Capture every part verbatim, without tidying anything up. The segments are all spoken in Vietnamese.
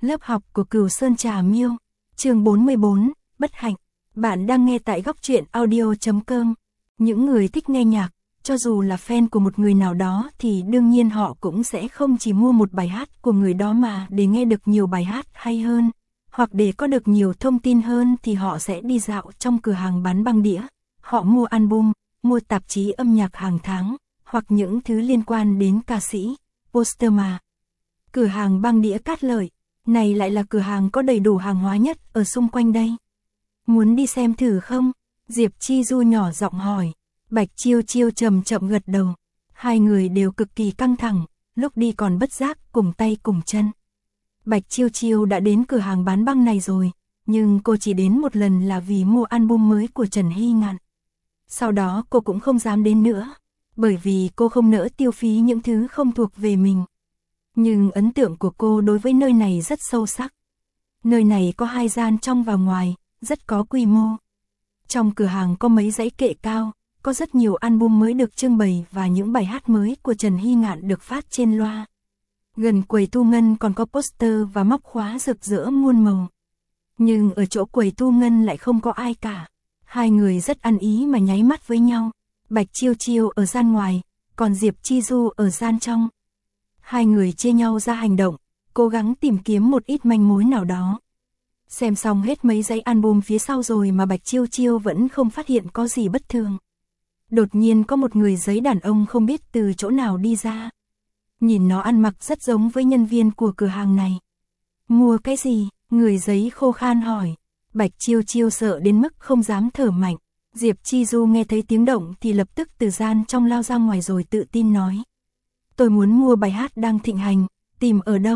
Lớp học của Cửu Sơn Trà Miêu, chương bốn mươi bốn, bất hạnh. Bạn đang nghe tại góc truyện audio chấm com. Những người thích nghe nhạc, cho dù là fan của một người nào đó thì đương nhiên họ cũng sẽ không chỉ mua một bài hát của người đó mà để nghe được nhiều bài hát hay hơn, hoặc để có được nhiều thông tin hơn thì họ sẽ đi dạo trong cửa hàng bán băng đĩa. Họ mua album, mua tạp chí âm nhạc hàng tháng, hoặc những thứ liên quan đến ca sĩ, poster mà. Cửa hàng băng đĩa Cát Lợi, này lại là cửa hàng có đầy đủ hàng hóa nhất ở xung quanh đây. Muốn đi xem thử không? Diệp Chi Du nhỏ giọng hỏi. Bạch Chiêu Chiêu chậm chậm gật đầu. Hai người đều cực kỳ căng thẳng, lúc đi còn bất giác cùng tay cùng chân. Bạch Chiêu Chiêu đã đến cửa hàng bán băng này rồi, nhưng cô chỉ đến một lần là vì mua album mới của Trần Hy Ngạn. Sau đó cô cũng không dám đến nữa, bởi vì cô không nỡ tiêu phí những thứ không thuộc về mình. Nhưng ấn tượng của cô đối với nơi này rất sâu sắc. Nơi này có hai gian trong và ngoài, rất có quy mô. Trong cửa hàng có mấy dãy kệ cao, có rất nhiều album mới được trưng bày và những bài hát mới của Trần Hy Ngạn được phát trên loa. Gần quầy thu ngân còn có poster và móc khóa rực rỡ muôn màu. Nhưng ở chỗ quầy thu ngân lại không có ai cả. Hai người rất ăn ý mà nháy mắt với nhau. Bạch Chiêu Chiêu ở gian ngoài, còn Diệp Chi Du ở gian trong. Hai người chia nhau ra hành động, cố gắng tìm kiếm một ít manh mối nào đó. Xem xong hết mấy dãy album phía sau rồi mà Bạch Chiêu Chiêu vẫn không phát hiện có gì bất thường. Đột nhiên có một người giấy đàn ông không biết từ chỗ nào đi ra. Nhìn nó ăn mặc rất giống với nhân viên của cửa hàng này. Mua cái gì? Người giấy khô khan hỏi. Bạch Chiêu Chiêu sợ đến mức không dám thở mạnh. Diệp Chi Du nghe thấy tiếng động thì lập tức từ gian trong lao ra ngoài rồi tự tin nói. Tôi muốn mua bài hát đang thịnh hành, tìm ở đâu?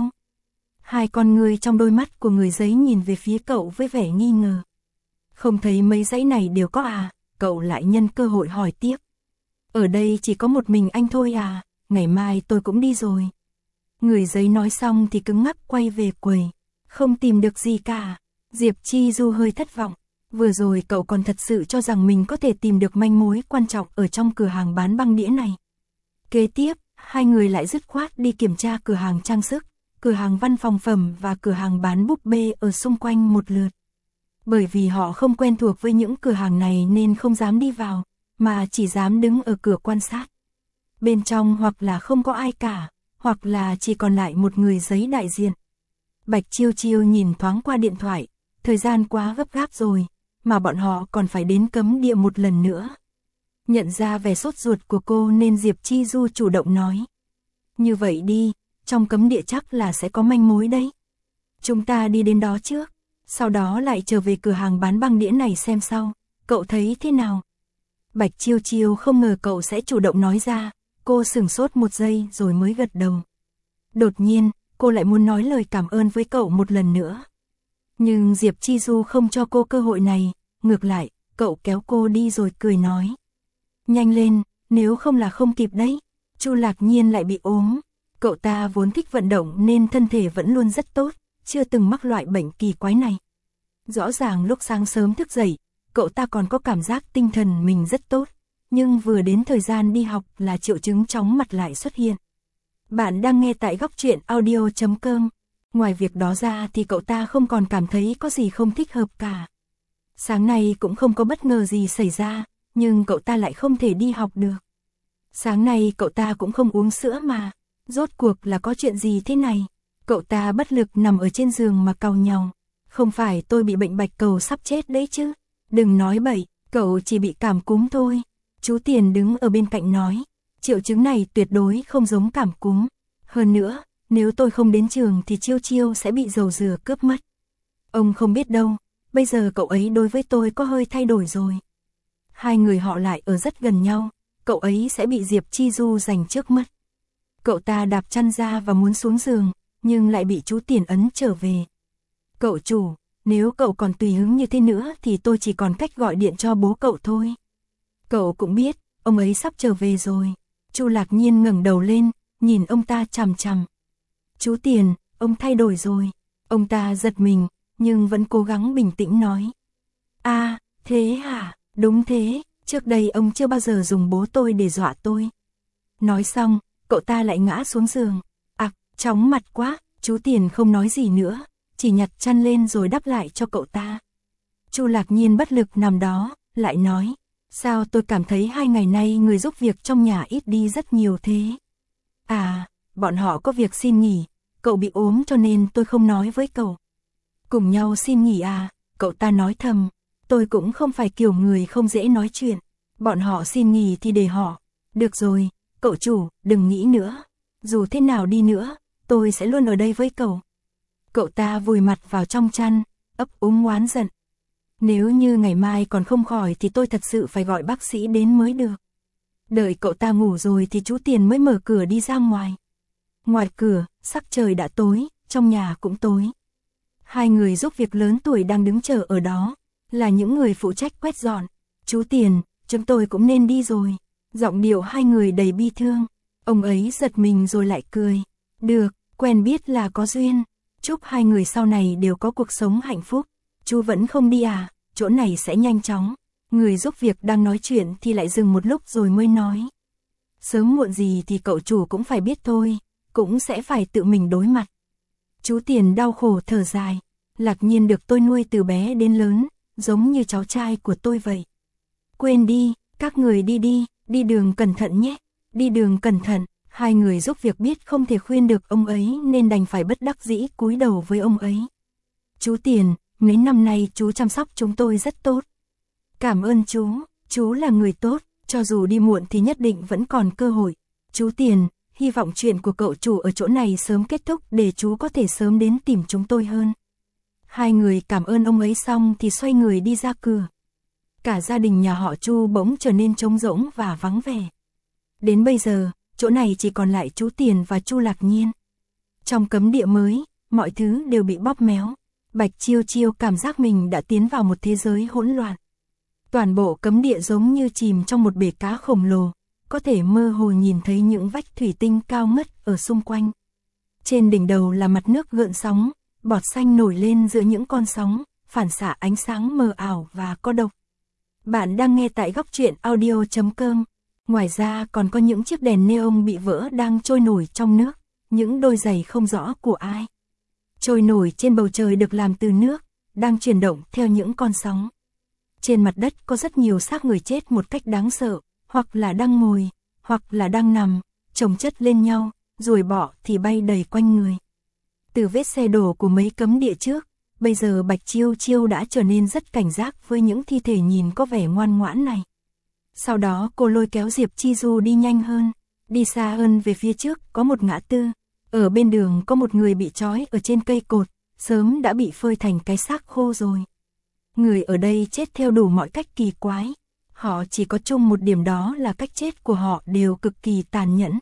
Hai con người trong đôi mắt của người giấy nhìn về phía cậu với vẻ nghi ngờ. Không thấy mấy dãy này đều có à? Cậu lại nhân cơ hội hỏi tiếp. Ở đây chỉ có một mình anh thôi à? Ngày mai tôi cũng đi rồi. Người giấy nói xong thì cứng ngắc quay về quầy. Không tìm được gì cả. Diệp Chi Du hơi thất vọng. Vừa rồi cậu còn thật sự cho rằng mình có thể tìm được manh mối quan trọng ở trong cửa hàng bán băng đĩa này. Kế tiếp, hai người lại dứt khoát đi kiểm tra cửa hàng trang sức, cửa hàng văn phòng phẩm và cửa hàng bán búp bê ở xung quanh một lượt. Bởi vì họ không quen thuộc với những cửa hàng này nên không dám đi vào, mà chỉ dám đứng ở cửa quan sát. Bên trong hoặc là không có ai cả, hoặc là chỉ còn lại một người giấy đại diện. Bạch Chiêu Chiêu nhìn thoáng qua điện thoại, thời gian quá gấp gáp rồi, mà bọn họ còn phải đến cấm địa một lần nữa. Nhận ra vẻ sốt ruột của cô nên Diệp Chi Du chủ động nói. Như vậy đi, trong cấm địa chắc là sẽ có manh mối đấy. Chúng ta đi đến đó trước, sau đó lại trở về cửa hàng bán băng đĩa này xem sau, cậu thấy thế nào? Bạch Chiêu Chiêu không ngờ cậu sẽ chủ động nói ra, cô sửng sốt một giây rồi mới gật đầu. Đột nhiên, cô lại muốn nói lời cảm ơn với cậu một lần nữa. Nhưng Diệp Chi Du không cho cô cơ hội này, ngược lại, cậu kéo cô đi rồi cười nói. Nhanh lên, nếu không là không kịp đấy. Chu Lạc Nhiên lại bị ốm. Cậu ta vốn thích vận động nên thân thể vẫn luôn rất tốt, chưa từng mắc loại bệnh kỳ quái này. Rõ ràng lúc sáng sớm thức dậy, cậu ta còn có cảm giác tinh thần mình rất tốt, nhưng vừa đến thời gian đi học là triệu chứng chóng mặt lại xuất hiện. Bạn đang nghe tại góc truyện audio chấm com. Ngoài việc đó ra thì cậu ta không còn cảm thấy có gì không thích hợp cả. Sáng nay cũng không có bất ngờ gì xảy ra, nhưng cậu ta lại không thể đi học được. Sáng nay cậu ta cũng không uống sữa mà. Rốt cuộc là có chuyện gì thế này? Cậu ta bất lực nằm ở trên giường mà cau nhàu. Không phải tôi bị bệnh bạch cầu sắp chết đấy chứ. Đừng nói bậy, cậu chỉ bị cảm cúm thôi. Chú Tiền đứng ở bên cạnh nói. Triệu chứng này tuyệt đối không giống cảm cúm. Hơn nữa, nếu tôi không đến trường thì Chiêu Chiêu sẽ bị dầu dừa cướp mất. Ông không biết đâu, bây giờ cậu ấy đối với tôi có hơi thay đổi rồi. Hai người họ lại ở rất gần nhau, cậu ấy sẽ bị Diệp Chi Du giành trước mất. Cậu ta đạp chăn ra và muốn xuống giường, nhưng lại bị chú Tiền ấn trở về. Cậu chủ, nếu cậu còn tùy hứng như thế nữa thì tôi chỉ còn cách gọi điện cho bố cậu thôi. Cậu cũng biết, ông ấy sắp trở về rồi. Chu Lạc Nhiên ngẩng đầu lên, nhìn ông ta chằm chằm. Chú Tiền, ông thay đổi rồi. Ông ta giật mình, nhưng vẫn cố gắng bình tĩnh nói. À, thế hả? Đúng thế, trước đây ông chưa bao giờ dùng bố tôi để dọa tôi. Nói xong, cậu ta lại ngã xuống giường. Ặc, chóng mặt quá, chú Tiền không nói gì nữa, chỉ nhặt chăn lên rồi đắp lại cho cậu ta. Chu Lạc Nhiên bất lực nằm đó, lại nói, sao tôi cảm thấy hai ngày nay người giúp việc trong nhà ít đi rất nhiều thế? À, bọn họ có việc xin nghỉ, cậu bị ốm cho nên tôi không nói với cậu. Cùng nhau xin nghỉ à, cậu ta nói thầm, tôi cũng không phải kiểu người không dễ nói chuyện, bọn họ xin nghỉ thì để họ. Được rồi, cậu chủ, đừng nghĩ nữa, dù thế nào đi nữa, tôi sẽ luôn ở đây với cậu. Cậu ta vùi mặt vào trong chăn, ấp úng oán giận. Nếu như ngày mai còn không khỏi thì tôi thật sự phải gọi bác sĩ đến mới được. Đợi cậu ta ngủ rồi thì chú Tiền mới mở cửa đi ra ngoài. Ngoài cửa, sắc trời đã tối, trong nhà cũng tối. Hai người giúp việc lớn tuổi đang đứng chờ ở đó, là những người phụ trách quét dọn. Chú Tiền, chúng tôi cũng nên đi rồi. Giọng điệu hai người đầy bi thương. Ông ấy giật mình rồi lại cười. Được, quen biết là có duyên. Chúc hai người sau này đều có cuộc sống hạnh phúc. Chú vẫn không đi à, chỗ này sẽ nhanh chóng. Người giúp việc đang nói chuyện thì lại dừng một lúc rồi mới nói. Sớm muộn gì thì cậu chủ cũng phải biết thôi, cũng sẽ phải tự mình đối mặt. Chú Tiền đau khổ thở dài. Lạc Nhiên được tôi nuôi từ bé đến lớn, giống như cháu trai của tôi vậy. Quên đi, các người đi đi, đi đường cẩn thận nhé, đi đường cẩn thận. Hai người giúp việc biết không thể khuyên được ông ấy nên đành phải bất đắc dĩ cúi đầu với ông ấy. Chú Tiền, mấy năm nay chú chăm sóc chúng tôi rất tốt. Cảm ơn chú, chú là người tốt, cho dù đi muộn thì nhất định vẫn còn cơ hội. Chú Tiền, hy vọng chuyện của cậu chủ ở chỗ này sớm kết thúc để chú có thể sớm đến tìm chúng tôi hơn. Hai người cảm ơn ông ấy xong thì xoay người đi ra cửa. Cả gia đình nhà họ Chu bỗng trở nên trống rỗng và vắng vẻ. Đến bây giờ, chỗ này chỉ còn lại chú Tiền và Chu Lạc Nhiên. Trong cấm địa mới, mọi thứ đều bị bóp méo. Bạch Chiêu Chiêu cảm giác mình đã tiến vào một thế giới hỗn loạn. Toàn bộ cấm địa giống như chìm trong một bể cá khổng lồ, có thể mơ hồ nhìn thấy những vách thủy tinh cao ngất ở xung quanh. Trên đỉnh đầu là mặt nước gợn sóng, bọt xanh nổi lên giữa những con sóng, phản xạ ánh sáng mờ ảo và có độc. Bạn đang nghe tại góc truyện audio chấm com. Ngoài ra còn có những chiếc đèn neon bị vỡ đang trôi nổi trong nước, những đôi giày không rõ của ai. Trôi nổi trên bầu trời được làm từ nước, đang chuyển động theo những con sóng. Trên mặt đất có rất nhiều xác người chết một cách đáng sợ, hoặc là đang ngồi, hoặc là đang nằm, chồng chất lên nhau, ruồi bọ thì bay đầy quanh người. Từ vết xe đổ của mấy cấm địa trước, bây giờ Bạch Chiêu Chiêu đã trở nên rất cảnh giác với những thi thể nhìn có vẻ ngoan ngoãn này. Sau đó cô lôi kéo Diệp Chi Du đi nhanh hơn, đi xa hơn về phía trước có một ngã tư. Ở bên đường có một người bị trói ở trên cây cột, sớm đã bị phơi thành cái xác khô rồi. Người ở đây chết theo đủ mọi cách kỳ quái. Họ chỉ có chung một điểm đó là cách chết của họ đều cực kỳ tàn nhẫn.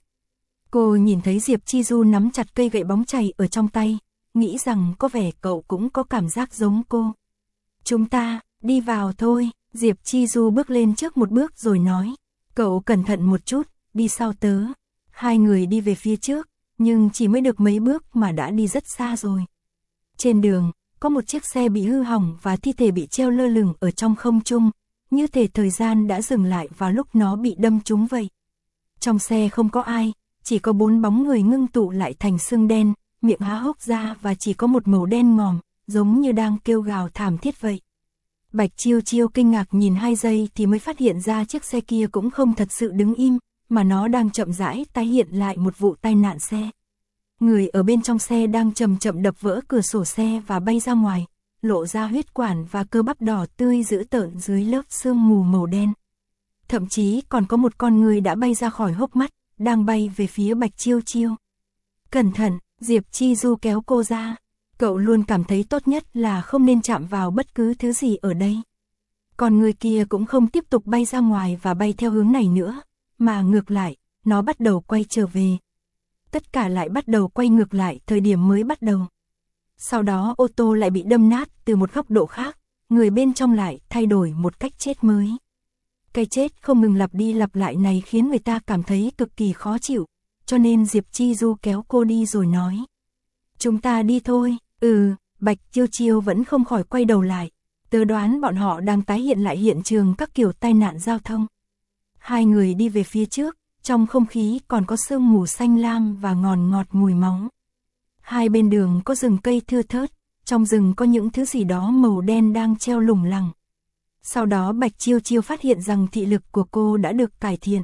Cô nhìn thấy Diệp Chi Du nắm chặt cây gậy bóng chày ở trong tay, nghĩ rằng có vẻ cậu cũng có cảm giác giống cô. Chúng ta, đi vào thôi, Diệp Chi Du bước lên trước một bước rồi nói. Cậu cẩn thận một chút, đi sau tớ. Hai người đi về phía trước, nhưng chỉ mới được mấy bước mà đã đi rất xa rồi. Trên đường, có một chiếc xe bị hư hỏng và thi thể bị treo lơ lửng ở trong không trung, như thể thời gian đã dừng lại vào lúc nó bị đâm trúng vậy. Trong xe không có ai, chỉ có bốn bóng người ngưng tụ lại thành xương đen, miệng há hốc ra và chỉ có một màu đen ngòm, giống như đang kêu gào thảm thiết vậy. Bạch Chiêu Chiêu kinh ngạc nhìn hai giây thì mới phát hiện ra chiếc xe kia cũng không thật sự đứng im, mà nó đang chậm rãi tái hiện lại một vụ tai nạn xe. Người ở bên trong xe đang chậm chậm đập vỡ cửa sổ xe và bay ra ngoài, lộ ra huyết quản và cơ bắp đỏ tươi dữ tợn dưới lớp sương mù màu đen. Thậm chí còn có một con người đã bay ra khỏi hốc mắt, đang bay về phía Bạch Chiêu Chiêu. Cẩn thận, Diệp Chi Du kéo cô ra. Cậu luôn cảm thấy tốt nhất là không nên chạm vào bất cứ thứ gì ở đây. Còn người kia cũng không tiếp tục bay ra ngoài và bay theo hướng này nữa, mà ngược lại, nó bắt đầu quay trở về. Tất cả lại bắt đầu quay ngược lại thời điểm mới bắt đầu. Sau đó ô tô lại bị đâm nát từ một góc độ khác, người bên trong lại thay đổi một cách chết mới. Cái chết không ngừng lặp đi lặp lại này khiến người ta cảm thấy cực kỳ khó chịu, cho nên Diệp Chi Du kéo cô đi rồi nói. Chúng ta đi thôi, ừ, Bạch Chiêu Chiêu vẫn không khỏi quay đầu lại. Tớ đoán bọn họ đang tái hiện lại hiện trường các kiểu tai nạn giao thông. Hai người đi về phía trước, trong không khí còn có sương mù xanh lam và ngòn ngọt mùi máu. Hai bên đường có rừng cây thưa thớt, trong rừng có những thứ gì đó màu đen đang treo lủng lẳng. Sau đó Bạch Chiêu Chiêu phát hiện rằng thị lực của cô đã được cải thiện.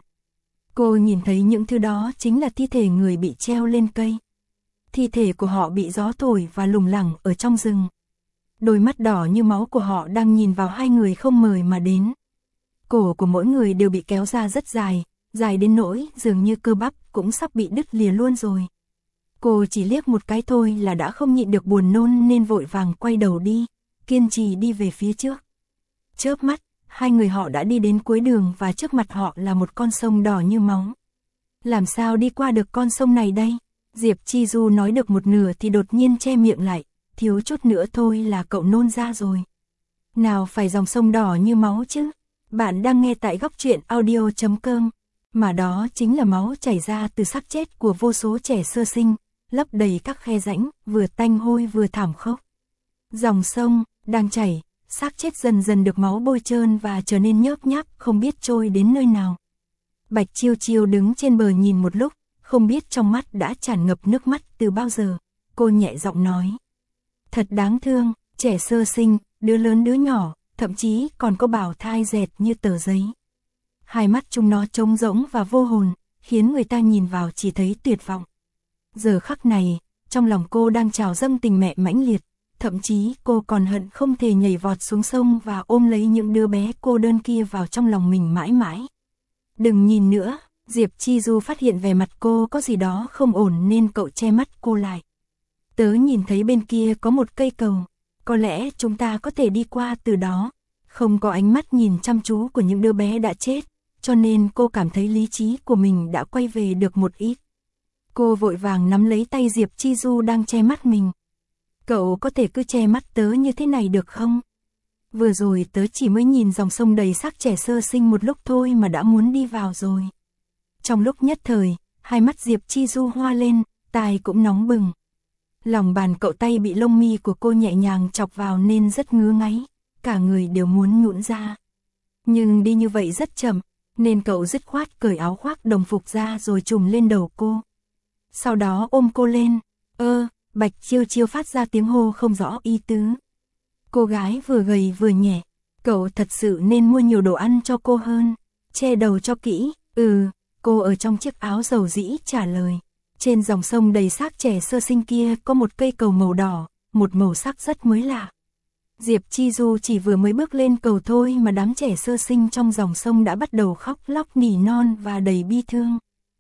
Cô nhìn thấy những thứ đó chính là thi thể người bị treo lên cây. Thi thể của họ bị gió thổi và lủng lẳng ở trong rừng. Đôi mắt đỏ như máu của họ đang nhìn vào hai người không mời mà đến. Cổ của mỗi người đều bị kéo ra rất dài, dài đến nỗi dường như cơ bắp cũng sắp bị đứt lìa luôn rồi. Cô chỉ liếc một cái thôi là đã không nhịn được buồn nôn nên vội vàng quay đầu đi, kiên trì đi về phía trước. Chớp mắt, hai người họ đã đi đến cuối đường và trước mặt họ là một con sông đỏ như máu. Làm sao đi qua được con sông này đây? Diệp Chi Du nói được một nửa thì đột nhiên che miệng lại, thiếu chút nữa thôi là cậu nôn ra rồi. Nào phải dòng sông đỏ như máu chứ? Bạn đang nghe tại góc truyện audio chấm com, mà đó chính là máu chảy ra từ xác chết của vô số trẻ sơ sinh, lấp đầy các khe rãnh, vừa tanh hôi vừa thảm khốc. Dòng sông đang chảy, xác chết dần dần được máu bôi trơn và trở nên nhớp nháp, không biết trôi đến nơi nào. Bạch Chiêu Chiêu đứng trên bờ nhìn một lúc, không biết trong mắt đã tràn ngập nước mắt từ bao giờ. Cô nhẹ giọng nói: thật đáng thương, trẻ sơ sinh, đứa lớn đứa nhỏ, thậm chí còn có bào thai dẹt như tờ giấy. Hai mắt chúng nó trống rỗng và vô hồn, khiến người ta nhìn vào chỉ thấy tuyệt vọng. Giờ khắc này, trong lòng cô đang trào dâng tình mẹ mãnh liệt, thậm chí cô còn hận không thể nhảy vọt xuống sông và ôm lấy những đứa bé cô đơn kia vào trong lòng mình mãi mãi. Đừng nhìn nữa, Diệp Chi Du phát hiện vẻ mặt cô có gì đó không ổn nên cậu che mắt cô lại. Tớ nhìn thấy bên kia có một cây cầu, có lẽ chúng ta có thể đi qua từ đó. Không có ánh mắt nhìn chăm chú của những đứa bé đã chết, cho nên cô cảm thấy lý trí của mình đã quay về được một ít. Cô vội vàng nắm lấy tay Diệp Chi Du đang che mắt mình. Cậu có thể cứ che mắt tớ như thế này được không? Vừa rồi tớ chỉ mới nhìn dòng sông đầy xác trẻ sơ sinh một lúc thôi mà đã muốn đi vào rồi. Trong lúc nhất thời, hai mắt Diệp Chi Du hoa lên, tai cũng nóng bừng. Lòng bàn cậu tay bị lông mi của cô nhẹ nhàng chọc vào nên rất ngứa ngáy, cả người đều muốn nhũn ra. Nhưng đi như vậy rất chậm, nên cậu dứt khoát cởi áo khoác đồng phục ra rồi trùm lên đầu cô. Sau đó ôm cô lên, ơ, Bạch Chiêu Chiêu phát ra tiếng hô không rõ ý tứ. Cô gái vừa gầy vừa nhẹ, cậu thật sự nên mua nhiều đồ ăn cho cô hơn, che đầu cho kỹ. Ừ, cô ở trong chiếc áo dầu dĩ trả lời. Trên dòng sông đầy xác trẻ sơ sinh kia có một cây cầu màu đỏ, một màu sắc rất mới lạ. Diệp Chi Du chỉ vừa mới bước lên cầu thôi mà đám trẻ sơ sinh trong dòng sông đã bắt đầu khóc lóc nỉ non và đầy bi thương.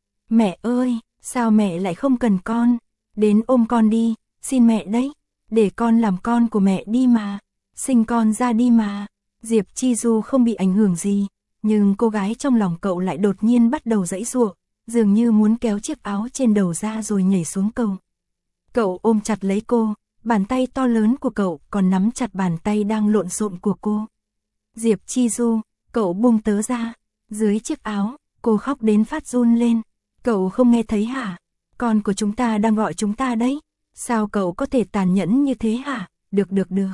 Mẹ ơi, sao mẹ lại không cần con? Đến ôm con đi, xin mẹ đấy, để con làm con của mẹ đi mà, sinh con ra đi mà. Diệp Chi Du không bị ảnh hưởng gì, nhưng cô gái trong lòng cậu lại đột nhiên bắt đầu giãy giụa, dường như muốn kéo chiếc áo trên đầu ra rồi nhảy xuống cầu. Cậu ôm chặt lấy cô, bàn tay to lớn của cậu còn nắm chặt bàn tay đang lộn xộn của cô. Diệp Chi Du, cậu buông tớ ra. Dưới chiếc áo, cô khóc đến phát run lên. Cậu không nghe thấy hả? Con của chúng ta đang gọi chúng ta đấy. Sao cậu có thể tàn nhẫn như thế hả? Được được được.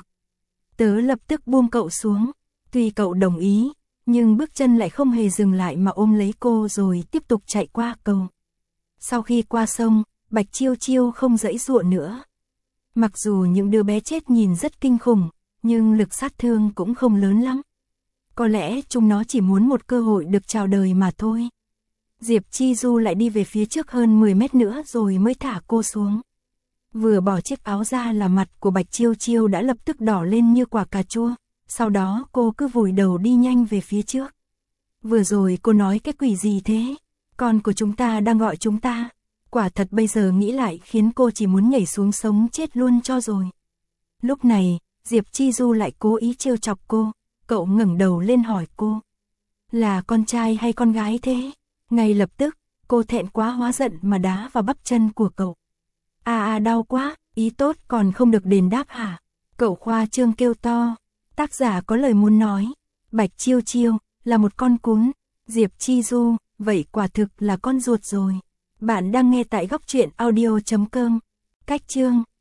Tớ lập tức buông cậu xuống. Tuy cậu đồng ý, nhưng bước chân lại không hề dừng lại mà ôm lấy cô rồi tiếp tục chạy qua cầu. Sau khi qua sông, Bạch Chiêu Chiêu không giãy giụa nữa. Mặc dù những đứa bé chết nhìn rất kinh khủng, nhưng lực sát thương cũng không lớn lắm. Có lẽ chúng nó chỉ muốn một cơ hội được chào đời mà thôi. Diệp Chi Du lại đi về phía trước hơn mười mét nữa rồi mới thả cô xuống. Vừa bỏ chiếc áo ra là mặt của Bạch Chiêu Chiêu đã lập tức đỏ lên như quả cà chua. Sau đó cô cứ vùi đầu đi nhanh về phía trước. Vừa rồi cô nói cái quỷ gì thế? Con của chúng ta đang gọi chúng ta. Quả thật bây giờ nghĩ lại khiến cô chỉ muốn nhảy xuống sống chết luôn cho rồi. Lúc này, Diệp Chi Du lại cố ý trêu chọc cô. Cậu ngẩng đầu lên hỏi cô: là con trai hay con gái thế? Ngay lập tức, cô thẹn quá hóa giận mà đá vào bắp chân của cậu. À à đau quá, ý tốt còn không được đền đáp hả? Cậu khoa trương kêu to. Tác giả có lời muốn nói. Bạch Chiêu Chiêu là một con cún. Diệp Chi Du, vậy quả thực là con ruột rồi. Bạn đang nghe tại góc truyện audio chấm com. Cách chương